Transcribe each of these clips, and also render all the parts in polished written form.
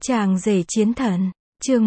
Chàng rể chiến thần, chương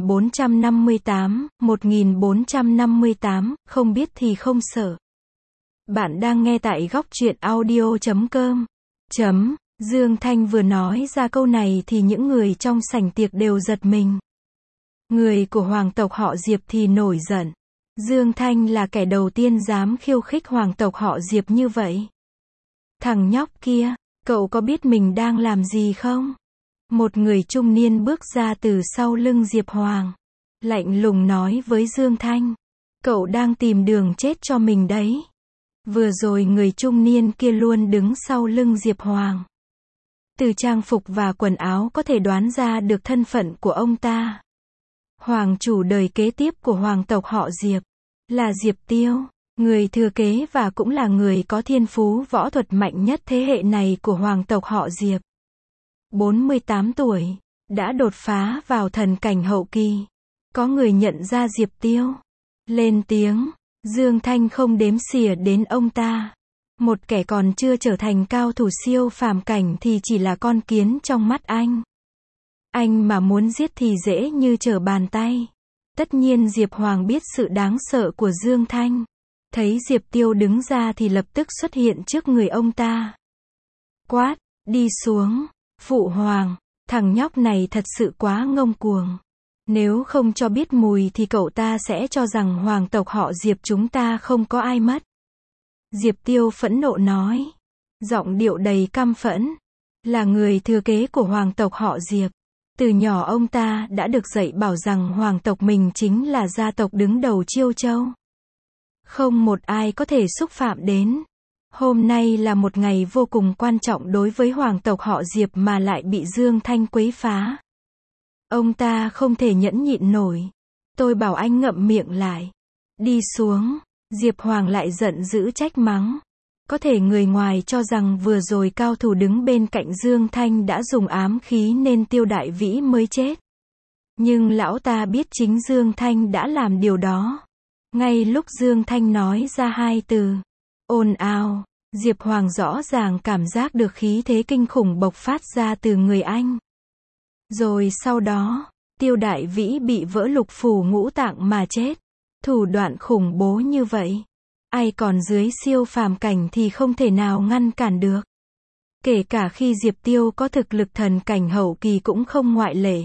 1458, không biết thì không sợ. Bạn đang nghe tại góc truyện audio.com. Dương Thanh vừa nói ra câu này thì những người trong sảnh tiệc đều giật mình. Người của hoàng tộc họ Diệp thì nổi giận. Dương Thanh là kẻ đầu tiên dám khiêu khích hoàng tộc họ Diệp như vậy. Thằng nhóc kia, cậu có biết mình đang làm gì không? Một người trung niên bước ra từ sau lưng Diệp Hoàng. Lạnh lùng nói với Dương Thanh. Cậu đang tìm đường chết cho mình đấy. Vừa rồi người trung niên kia luôn đứng sau lưng Diệp Hoàng. Từ trang phục và quần áo có thể đoán ra được thân phận của ông ta. Hoàng chủ đời kế tiếp của hoàng tộc họ Diệp là Diệp Tiêu, người thừa kế và cũng là người có thiên phú võ thuật mạnh nhất thế hệ này của hoàng tộc họ Diệp. 48 tuổi, đã đột phá vào thần cảnh hậu kỳ. Có người nhận ra Diệp Tiêu. Lên tiếng, Dương Thanh không đếm xỉa đến ông ta. Một kẻ còn chưa trở thành cao thủ siêu phàm cảnh thì chỉ là con kiến trong mắt anh. Anh mà muốn giết thì dễ như trở bàn tay. Tất nhiên Diệp Hoàng biết sự đáng sợ của Dương Thanh. Thấy Diệp Tiêu đứng ra thì lập tức xuất hiện trước người ông ta. Quát, đi xuống. Phụ hoàng, thằng nhóc này thật sự quá ngông cuồng. Nếu không cho biết mùi thì cậu ta sẽ cho rằng hoàng tộc họ Diệp chúng ta không có ai mất. Diệp Tiêu phẫn nộ nói. Giọng điệu đầy căm phẫn. Là người thừa kế của hoàng tộc họ Diệp. Từ nhỏ ông ta đã được dạy bảo rằng hoàng tộc mình chính là gia tộc đứng đầu Chiêu Châu. Không một ai có thể xúc phạm đến. Hôm nay là một ngày vô cùng quan trọng đối với hoàng tộc họ Diệp mà lại bị Dương Thanh quấy phá. Ông ta không thể nhẫn nhịn nổi. Tôi bảo anh ngậm miệng lại. Đi xuống. Diệp Hoàng lại giận dữ trách mắng. Có thể người ngoài cho rằng vừa rồi cao thủ đứng bên cạnh Dương Thanh đã dùng ám khí nên Tiêu Đại Vĩ mới chết. Nhưng lão ta biết chính Dương Thanh đã làm điều đó. Ngay lúc Dương Thanh nói ra hai từ ồn ào, Diệp Hoàng rõ ràng cảm giác được khí thế kinh khủng bộc phát ra từ người anh. Rồi sau đó, Tiêu Đại Vĩ bị vỡ lục phủ ngũ tạng mà chết. Thủ đoạn khủng bố như vậy, ai còn dưới siêu phàm cảnh thì không thể nào ngăn cản được. Kể cả khi Diệp Tiêu có thực lực thần cảnh hậu kỳ cũng không ngoại lệ.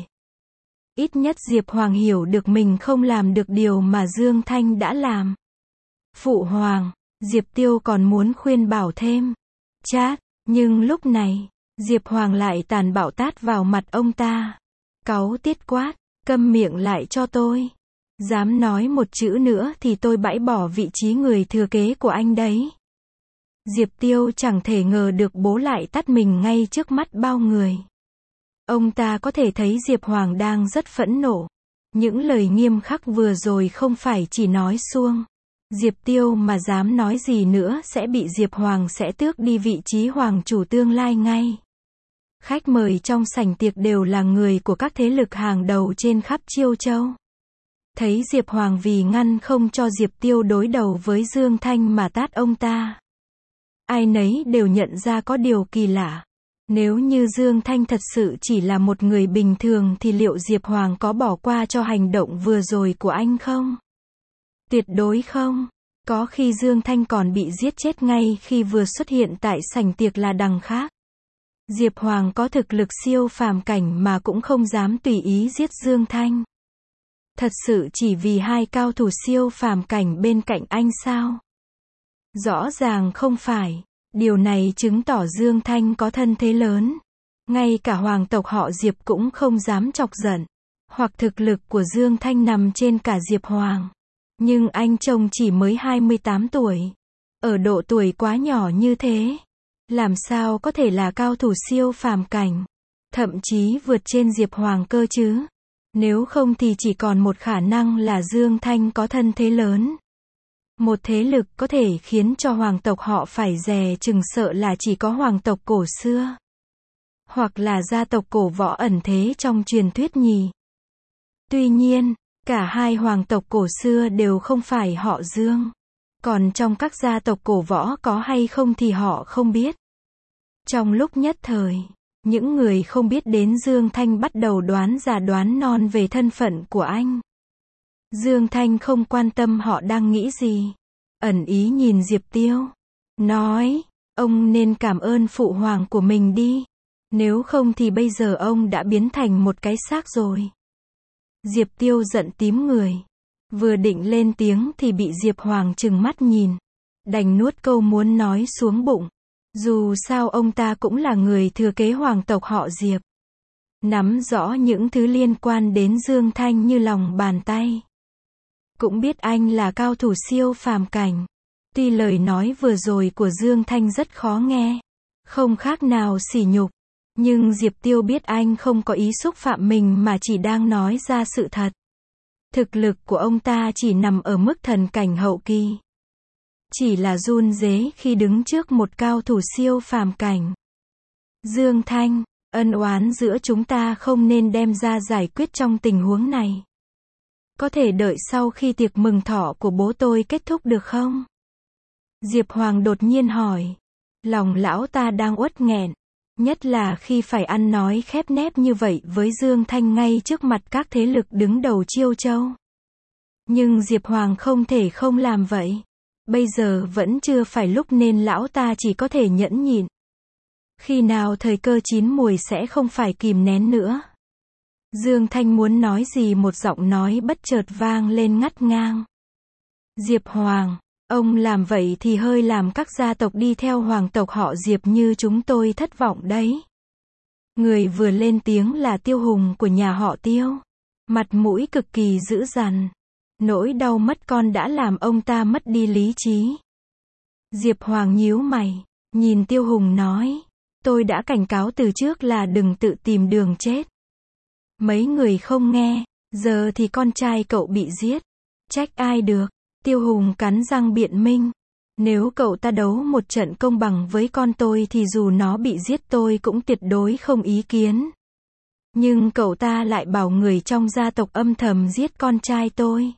Ít nhất Diệp Hoàng hiểu được mình không làm được điều mà Dương Thanh đã làm. Phụ hoàng, Diệp Tiêu còn muốn khuyên bảo thêm. Chát, nhưng lúc này, Diệp Hoàng lại tàn bạo tát vào mặt ông ta. Cáu tiết quát, câm miệng lại cho tôi. Dám nói một chữ nữa thì tôi bãi bỏ vị trí người thừa kế của anh đấy. Diệp Tiêu chẳng thể ngờ được bố lại tát mình ngay trước mắt bao người. Ông ta có thể thấy Diệp Hoàng đang rất phẫn nộ. Những lời nghiêm khắc vừa rồi không phải chỉ nói suông. Diệp Tiêu mà dám nói gì nữa sẽ bị Diệp Hoàng sẽ tước đi vị trí hoàng chủ tương lai ngay. Khách mời trong sảnh tiệc đều là người của các thế lực hàng đầu trên khắp Chiêu Châu. Thấy Diệp Hoàng vì ngăn không cho Diệp Tiêu đối đầu với Dương Thanh mà tát ông ta. Ai nấy đều nhận ra có điều kỳ lạ. Nếu như Dương Thanh thật sự chỉ là một người bình thường thì liệu Diệp Hoàng có bỏ qua cho hành động vừa rồi của anh không? Tuyệt đối không. Có khi Dương Thanh còn bị giết chết ngay khi vừa xuất hiện tại sảnh tiệc là đằng khác. Diệp Hoàng có thực lực siêu phàm cảnh mà cũng không dám tùy ý giết Dương Thanh. Thật sự chỉ vì hai cao thủ siêu phàm cảnh bên cạnh anh sao? Rõ ràng không phải. Điều này chứng tỏ Dương Thanh có thân thế lớn. Ngay cả hoàng tộc họ Diệp cũng không dám chọc giận. Hoặc thực lực của Dương Thanh nằm trên cả Diệp Hoàng. Nhưng anh trông chỉ mới 28 tuổi. Ở độ tuổi quá nhỏ như thế. Làm sao có thể là cao thủ siêu phàm cảnh. Thậm chí vượt trên Diệp Hoàng cơ chứ. Nếu không thì chỉ còn một khả năng là Dương Thanh có thân thế lớn. Một thế lực có thể khiến cho hoàng tộc họ phải dè chừng sợ là chỉ có hoàng tộc cổ xưa. Hoặc là gia tộc cổ võ ẩn thế trong truyền thuyết nhỉ. Tuy nhiên, cả hai hoàng tộc cổ xưa đều không phải họ Dương. Còn trong các gia tộc cổ võ có hay không thì họ không biết. Trong lúc nhất thời, Những người không biết đến Dương Thanh bắt đầu đoán già đoán non về thân phận của anh. Dương Thanh không quan tâm họ đang nghĩ gì. Ẩn ý nhìn Diệp Tiêu. Nói, ông nên cảm ơn phụ hoàng của mình đi. Nếu không thì bây giờ ông đã biến thành một cái xác rồi. Diệp Tiêu giận tím người. Vừa định lên tiếng thì bị Diệp Hoàng trừng mắt nhìn. Đành nuốt câu muốn nói xuống bụng. Dù sao ông ta cũng là người thừa kế hoàng tộc họ Diệp. Nắm rõ những thứ liên quan đến Dương Thanh như lòng bàn tay. Cũng biết anh là cao thủ siêu phàm cảnh. Tuy lời nói vừa rồi của Dương Thanh rất khó nghe. Không khác nào sỉ nhục. Nhưng Diệp Tiêu biết anh không có ý xúc phạm mình mà chỉ đang nói ra sự thật. Thực lực của ông ta chỉ nằm ở mức thần cảnh hậu kỳ. Chỉ là run rế khi đứng trước một cao thủ siêu phàm cảnh. Dương Thanh, ân oán giữa chúng ta không nên đem ra giải quyết trong tình huống này. Có thể đợi sau khi tiệc mừng thọ của bố tôi kết thúc được không? Diệp Hoàng đột nhiên hỏi. Lòng lão ta đang uất nghẹn. Nhất là khi phải ăn nói khép nép như vậy với Dương Thanh ngay trước mặt các thế lực đứng đầu Chiêu Châu. Nhưng Diệp Hoàng không thể không làm vậy. Bây giờ vẫn chưa phải lúc nên lão ta chỉ có thể nhẫn nhịn. Khi nào thời cơ chín mùi sẽ không phải kìm nén nữa. Dương Thanh muốn nói gì một giọng nói bất chợt vang lên ngắt ngang. Diệp Hoàng, ông làm vậy thì hơi làm các gia tộc đi theo hoàng tộc họ Diệp như chúng tôi thất vọng đấy. Người vừa lên tiếng là Tiêu Hùng của nhà họ Tiêu. Mặt mũi cực kỳ dữ dằn. Nỗi đau mất con đã làm ông ta mất đi lý trí. Diệp Hoàng nhíu mày, nhìn Tiêu Hùng nói. Tôi đã cảnh cáo từ trước là đừng tự tìm đường chết. Mấy người không nghe, giờ thì con trai cậu bị giết. Trách ai được? Tiêu Hùng cắn răng biện minh. Nếu cậu ta đấu một trận công bằng với con tôi thì dù nó bị giết tôi cũng tuyệt đối không ý kiến. Nhưng cậu ta lại bảo người trong gia tộc âm thầm giết con trai tôi.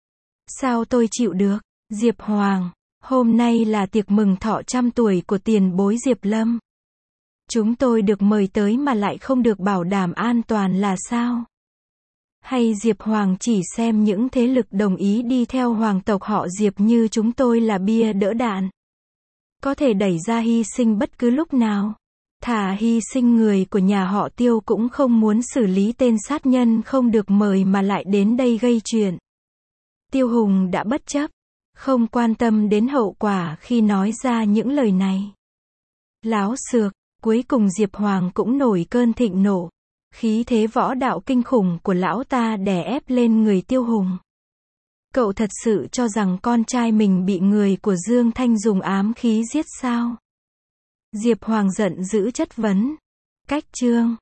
Sao tôi chịu được? Diệp Hoàng, hôm nay là tiệc mừng thọ 100 tuổi của tiền bối Diệp Lâm. Chúng tôi được mời tới mà lại không được bảo đảm an toàn là sao? Hay Diệp Hoàng chỉ xem những thế lực đồng ý đi theo hoàng tộc họ Diệp như chúng tôi là bia đỡ đạn? Có thể đẩy ra hy sinh bất cứ lúc nào. Thà hy sinh người của nhà họ Tiêu cũng không muốn xử lý tên sát nhân không được mời mà lại đến đây gây chuyện. Tiêu Hùng đã bất chấp, không quan tâm đến hậu quả khi nói ra những lời này. Láo xược, cuối cùng Diệp Hoàng cũng nổi cơn thịnh nộ. Khí thế võ đạo kinh khủng của lão ta đè ép lên người Tiêu Hùng. Cậu thật sự cho rằng con trai mình bị người của Dương Thanh dùng ám khí giết sao? Diệp Hoàng giận dữ chất vấn. Cách chương